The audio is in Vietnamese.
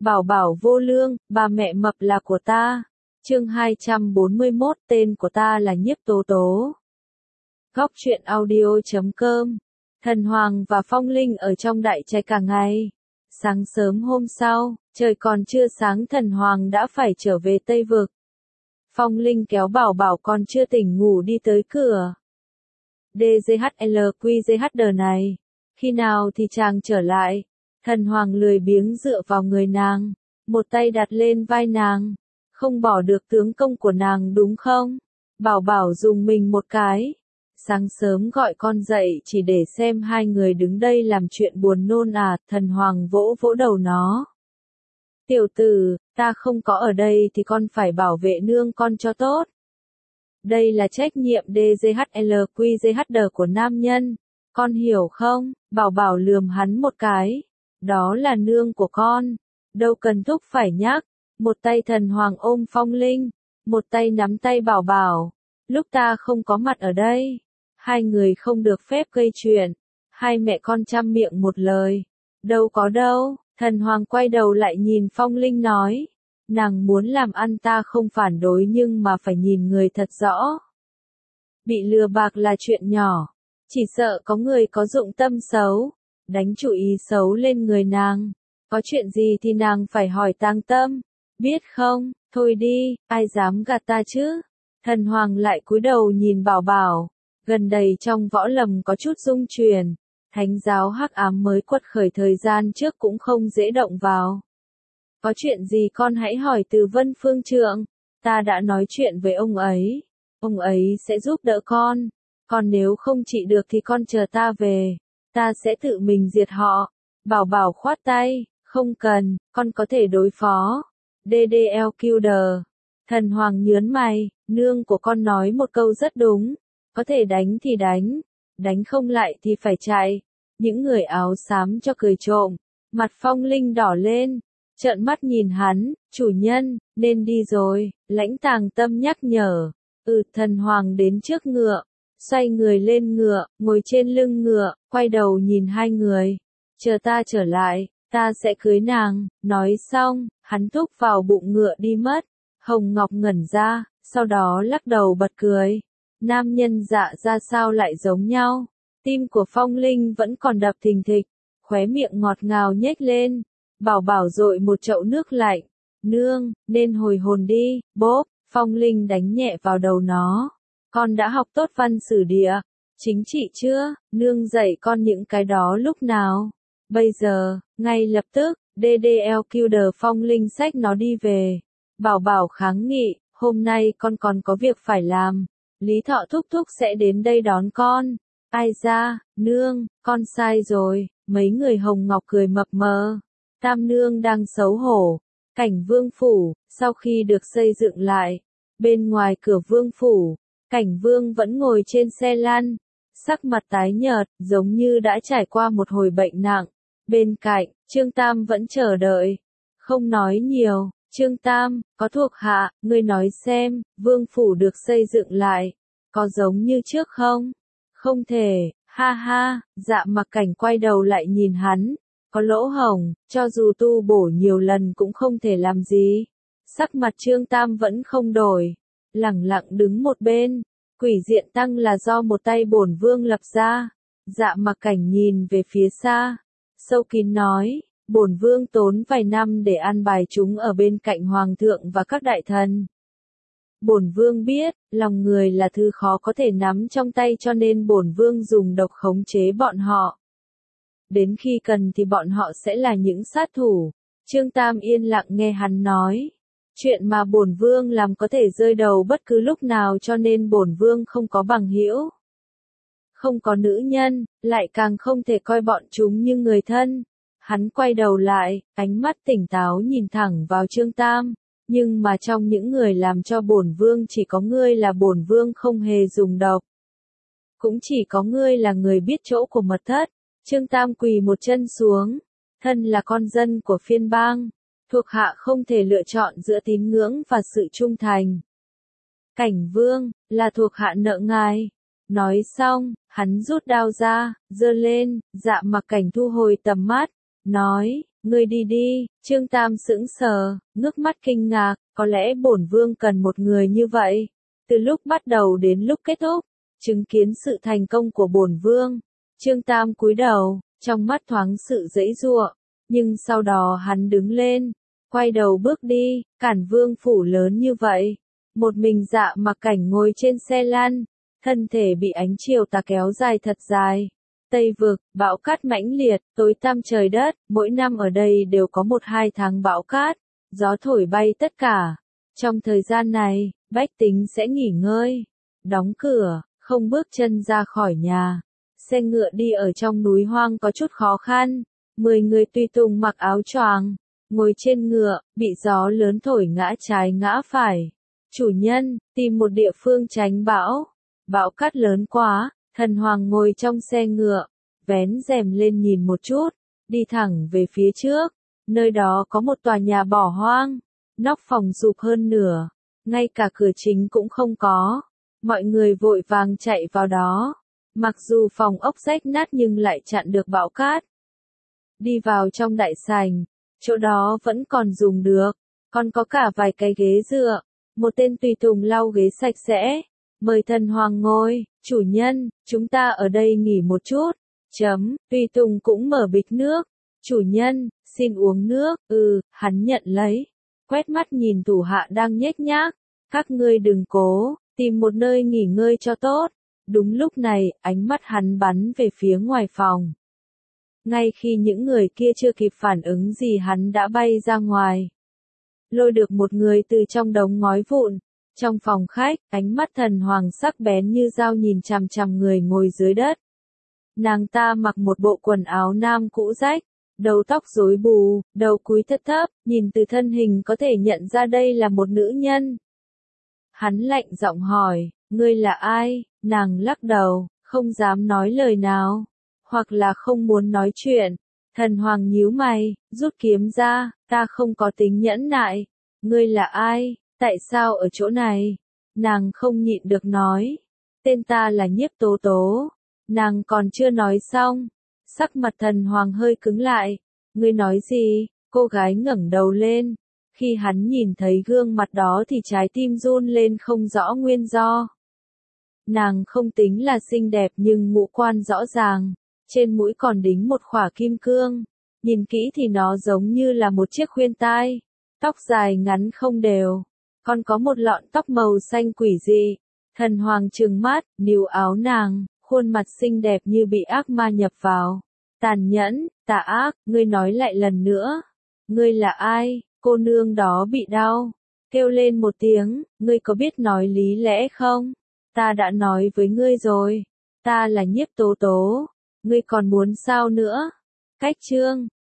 Bảo bảo vô lương, bà mẹ mập là của ta. Chương 241, tên của ta là Nhiếp Tố Tố. Góc truyện audio.com. Thần Hoàng và Phong Linh ở trong đại trạch cả ngày. Sáng sớm hôm sau, trời còn chưa sáng Thần Hoàng đã phải trở về Tây Vực. Phong Linh kéo bảo bảo còn chưa tỉnh ngủ đi tới cửa. DGHLQGHD này, khi nào thì chàng trở lại? Thần Hoàng lười biếng dựa vào người nàng, một tay đặt lên vai nàng. Không bỏ được tướng công của nàng đúng không? Bảo bảo dùng mình một cái. Sáng sớm gọi con dậy chỉ để xem hai người đứng đây làm chuyện buồn nôn à? Thần Hoàng vỗ vỗ đầu nó. Tiểu tử, ta không có ở đây thì con phải bảo vệ nương con cho tốt. Đây là trách nhiệm DGHLQGHD của nam nhân, con hiểu không? Bảo bảo lườm hắn một cái. Đó là nương của con, đâu cần thúc phải nhắc. Một tay Thần Hoàng ôm Phong Linh, một tay nắm tay bảo bảo. Lúc ta không có mặt ở đây, hai người không được phép gây chuyện. Hai mẹ con chăm miệng một lời. Đâu có đâu. Thần Hoàng quay đầu lại nhìn Phong Linh nói. Nàng muốn làm ăn ta không phản đối nhưng mà phải nhìn người thật rõ. Bị lừa bạc là chuyện nhỏ, chỉ sợ có người có dụng tâm xấu, đánh chủ ý xấu lên người nàng. Có chuyện gì thì nàng phải hỏi Tang Tâm, biết không? Thôi đi, ai dám gạt ta chứ? Thần Hoàng lại cúi đầu nhìn bảo bảo. Gần đây trong võ lâm có chút dung truyền, thánh giáo hắc ám mới quật khởi thời gian trước cũng không dễ động vào. Có chuyện gì con hãy hỏi từ Vân Phương Trượng, ta đã nói chuyện với ông ấy sẽ giúp đỡ con. Còn nếu không trị được thì con chờ ta về, ta sẽ tự mình diệt họ. Bảo bảo khoát tay, không cần, con có thể đối phó. DDLQD. Thần Hoàng nhớn mày, nương của con nói một câu rất đúng, có thể đánh thì đánh không lại thì phải chạy. Những người áo xám cho cười trộm, mặt Phong Linh đỏ lên, trợn mắt nhìn hắn. Chủ nhân, nên đi rồi, Lãnh Tàng Tâm nhắc nhở. Thần Hoàng đến trước ngựa, xoay người lên ngựa, ngồi trên lưng ngựa, quay đầu nhìn hai người. Chờ ta trở lại, ta sẽ cưới nàng. Nói xong, hắn thúc vào bụng ngựa đi mất. Hồng Ngọc ngẩn ra, sau đó lắc đầu bật cười. Nam nhân dạ ra sao lại giống nhau? Tim của Phong Linh vẫn còn đập thình thịch, khóe miệng ngọt ngào nhếch lên. Bảo bảo dội một chậu nước lạnh. Nương, nên hồi hồn đi. Bốp, Phong Linh đánh nhẹ vào đầu nó. Con đã học tốt văn sử địa, chính trị chưa? Nương dạy con những cái đó lúc nào? Bây giờ, ngay lập tức. DDLQD. Phong Linh xách nó đi về. Bảo bảo kháng nghị, hôm nay con còn có việc phải làm. Lý Thọ thúc thúc sẽ đến đây đón con. Ai ra, nương, con sai rồi. Mấy người Hồng Ngọc cười mập mờ. Tam nương đang xấu hổ. Cảnh vương phủ, sau khi được xây dựng lại, bên ngoài cửa vương phủ, Cảnh vương vẫn ngồi trên xe lăn, sắc mặt tái nhợt, giống như đã trải qua một hồi bệnh nặng. Bên cạnh, Trương Tam vẫn chờ đợi, không nói nhiều. Trương Tam, có thuộc hạ, ngươi nói xem, vương phủ được xây dựng lại, có giống như trước không? Không thể, ha ha. Dạ Mặc Cảnh quay đầu lại nhìn hắn. Có lỗ hổng, cho dù tu bổ nhiều lần cũng không thể làm gì. Sắc mặt Trương Tam vẫn không đổi, lẳng lặng đứng một bên. Quỷ diện tăng là do một tay bổn vương lập ra. Dạ Mặc Cảnh nhìn về phía xa, sâu kín nói, bổn vương tốn vài năm để an bài chúng ở bên cạnh hoàng thượng và các đại thần. Bổn vương biết, lòng người là thứ khó có thể nắm trong tay cho nên bổn vương dùng độc khống chế bọn họ. Đến khi cần thì bọn họ sẽ là những sát thủ. Trương Tam yên lặng nghe hắn nói. Chuyện mà bổn vương làm có thể rơi đầu bất cứ lúc nào cho nên bổn vương không có bằng hữu. Không có nữ nhân, lại càng không thể coi bọn chúng như người thân. Hắn quay đầu lại, ánh mắt tỉnh táo nhìn thẳng vào Trương Tam. Nhưng mà trong những người làm cho bổn vương chỉ có ngươi là bổn vương không hề dùng độc. Cũng chỉ có ngươi là người biết chỗ của mật thất. Trương Tam quỳ một chân xuống, thân là con dân của phiên bang, thuộc hạ không thể lựa chọn giữa tín ngưỡng và sự trung thành. Cảnh vương, là thuộc hạ nợ ngài. Nói xong, hắn rút đao ra, giơ lên. Dạ Mặc Cảnh thu hồi tầm mắt, nói, Ngươi đi đi, Trương Tam sững sờ, ngước mắt kinh ngạc, có lẽ bổn vương cần một người như vậy. Từ lúc bắt đầu đến lúc kết thúc, chứng kiến sự thành công của bổn vương. Trương Tam cúi đầu, trong mắt thoáng sự giãy giụa, nhưng sau đó hắn đứng lên, quay đầu bước đi, Cản Vương phủ lớn như vậy. Một mình Dạ Mặc Cảnh ngồi trên xe lăn, thân thể bị ánh chiều tà kéo dài thật dài. Tây vực, bão cát mãnh liệt, tối tăm trời đất, mỗi năm ở đây đều có 1-2 tháng bão cát, gió thổi bay tất cả. Trong thời gian này, bách tính sẽ nghỉ ngơi, đóng cửa, không bước chân ra khỏi nhà. Xe ngựa đi ở trong núi hoang có chút khó khăn, 10 người tùy tùng mặc áo choàng, ngồi trên ngựa, bị gió lớn thổi ngã trái ngã phải. Chủ nhân, tìm một địa phương tránh bão. Bão cát lớn quá, thần hoàng ngồi trong xe ngựa, vén rèm lên nhìn một chút, đi thẳng về phía trước. Nơi đó có một tòa nhà bỏ hoang, nóc phòng sụp hơn nửa, ngay cả cửa chính cũng không có. Mọi người vội vàng chạy vào đó. Mặc dù phòng ốc rách nát nhưng lại chặn được bão cát. Đi vào trong đại sảnh, chỗ đó vẫn còn dùng được, còn có cả vài cái ghế dựa. Một tên tùy tùng lau ghế sạch sẽ, mời thần hoàng ngồi. Chủ nhân, chúng ta ở đây nghỉ một chút. Tùy tùng cũng mở bịch nước. Chủ nhân, xin uống nước. Hắn nhận lấy, quét mắt nhìn thủ hạ đang nhếch nhác. Các ngươi đừng cố, tìm một nơi nghỉ ngơi cho tốt. Đúng lúc này, ánh mắt hắn bắn về phía ngoài phòng. Ngay khi những người kia chưa kịp phản ứng gì hắn đã bay ra ngoài, lôi được một người từ trong đống ngói vụn. Trong phòng khách, ánh mắt thần hoàng sắc bén như dao nhìn chằm chằm người ngồi dưới đất. Nàng ta mặc một bộ quần áo nam cũ rách, đầu tóc rối bù, đầu cúi thấp thấp, nhìn từ thân hình có thể nhận ra đây là một nữ nhân. Hắn lạnh giọng hỏi, ngươi là ai? Nàng lắc đầu, không dám nói lời nào, hoặc là không muốn nói chuyện. Thần hoàng nhíu mày, rút kiếm ra, ta không có tính nhẫn nại. Ngươi là ai? Tại sao ở chỗ này? Nàng không nhịn được nói. Tên ta là Nhiếp Tố Tố. Nàng còn chưa nói xong. Sắc mặt thần hoàng hơi cứng lại. Ngươi nói gì? Cô gái ngẩng đầu lên. Khi hắn nhìn thấy gương mặt đó thì trái tim run lên không rõ nguyên do. Nàng không tính là xinh đẹp nhưng ngũ quan rõ ràng. Trên mũi còn đính một khỏa kim cương. Nhìn kỹ thì nó giống như là một chiếc khuyên tai. Tóc dài ngắn không đều. Còn có một lọn tóc màu xanh quỷ dị. Thần hoàng trừng mắt, níu áo nàng, khuôn mặt xinh đẹp như bị ác ma nhập vào. Tàn nhẫn, tà ác, ngươi nói lại lần nữa. Ngươi là ai? Cô nương đó bị đau. Kêu lên một tiếng, ngươi có biết nói lý lẽ không? Ta đã nói với ngươi rồi. Ta là Nhiếp Tố Tố. Ngươi còn muốn sao nữa? Cách chương